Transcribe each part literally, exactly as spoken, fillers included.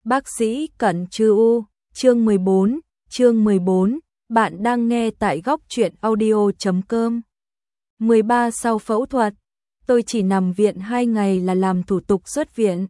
Bác sĩ Cẩn Trư U, chương mười bốn, chương mười bốn, bạn đang nghe tại góc truyện audio chấm com. mười ba Sau phẫu thuật, tôi chỉ nằm viện hai ngày là làm thủ tục xuất viện.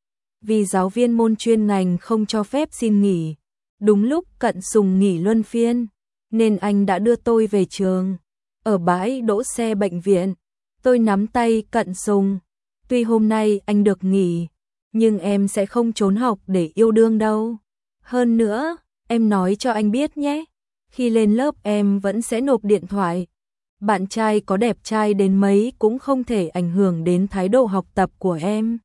Vì giáo viên môn chuyên ngành không cho phép xin nghỉ, đúng lúc Cận Sùng nghỉ luân phiên, nên anh đã đưa tôi về trường. Ở bãi đỗ xe bệnh viện, tôi nắm tay Cận Sùng. Tuy hôm nay anh được nghỉ, nhưng em sẽ không trốn học để yêu đương đâu. Hơn nữa, em nói cho anh biết nhé, khi lên lớp em vẫn sẽ nộp điện thoại. Bạn trai có đẹp trai đến mấy cũng không thể ảnh hưởng đến thái độ học tập của em.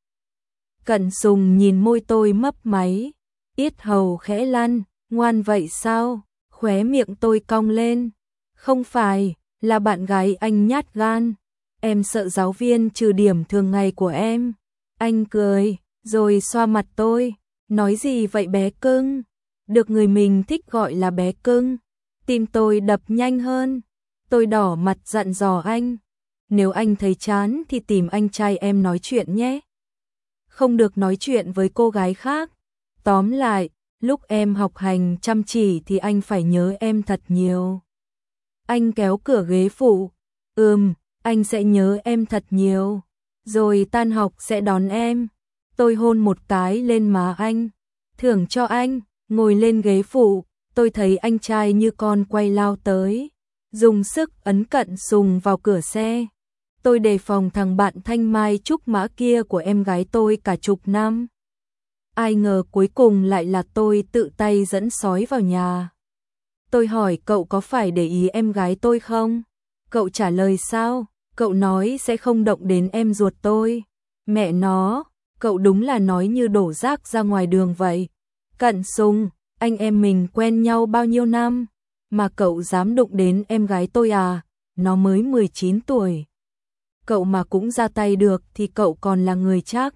Cận Sùng nhìn môi tôi mấp máy, yết hầu khẽ lăn, ngoan vậy sao? Khóe miệng tôi cong lên. Không phải, là bạn gái anh nhát gan. Em sợ giáo viên trừ điểm thường ngày của em. Anh cười, rồi xoa mặt tôi. Nói gì vậy bé cưng? Được người mình thích gọi là bé cưng. Tim tôi đập nhanh hơn. Tôi đỏ mặt dặn dò anh. Nếu anh thấy chán thì tìm anh trai em nói chuyện nhé. Không được nói chuyện với cô gái khác. Tóm lại, lúc em học hành chăm chỉ thì anh phải nhớ em thật nhiều. Anh kéo cửa ghế phụ. Ừm, anh sẽ nhớ em thật nhiều. Rồi tan học sẽ đón em. Tôi hôn một cái lên má anh. Thưởng cho anh, ngồi lên ghế phụ. Tôi thấy anh trai như con quay lao tới, dùng sức ấn Cận Sùng vào cửa xe. Tôi đề phòng thằng bạn thanh mai trúc mã kia của em gái tôi cả chục năm. Ai ngờ cuối cùng lại là tôi tự tay dẫn sói vào nhà. Tôi hỏi cậu có phải để ý em gái tôi không? Cậu trả lời sao? Cậu nói sẽ không động đến em ruột tôi. Mẹ nó, cậu đúng là nói như đổ rác ra ngoài đường vậy. Cận Sùng, anh em mình quen nhau bao nhiêu năm, mà cậu dám đụng đến em gái tôi à? Nó mới mười chín tuổi. Cậu mà cũng ra tay được thì cậu còn là người chắc.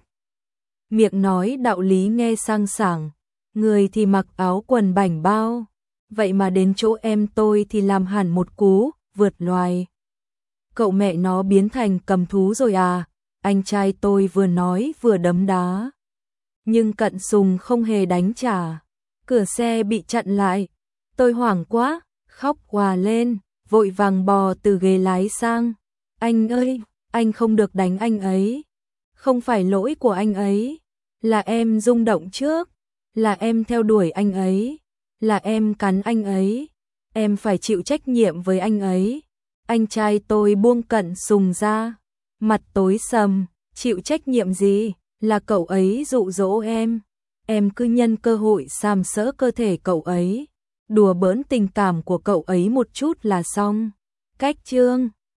Miệng nói đạo lý nghe sang sảng, người thì mặc áo quần bảnh bao. Vậy mà đến chỗ em tôi thì làm hẳn một cú, vượt loài. Cậu mẹ nó biến thành cầm thú rồi à? Anh trai tôi vừa nói vừa đấm đá. Nhưng Cận Sùng không hề đánh trả. Cửa xe bị chặn lại. Tôi hoảng quá, khóc òa lên, vội vàng bò từ ghế lái sang. Anh ơi, anh không được đánh anh ấy. Không phải lỗi của anh ấy. Là em rung động trước. Là em theo đuổi anh ấy. Là em cắn anh ấy. Em phải chịu trách nhiệm với anh ấy. Anh trai tôi buông Cận Sùng ra. Mặt tối sầm, chịu trách nhiệm gì? Là cậu ấy dụ dỗ em. Em cứ nhân cơ hội sàm sỡ cơ thể cậu ấy. Đùa bỡn tình cảm của cậu ấy một chút là xong. Cách chương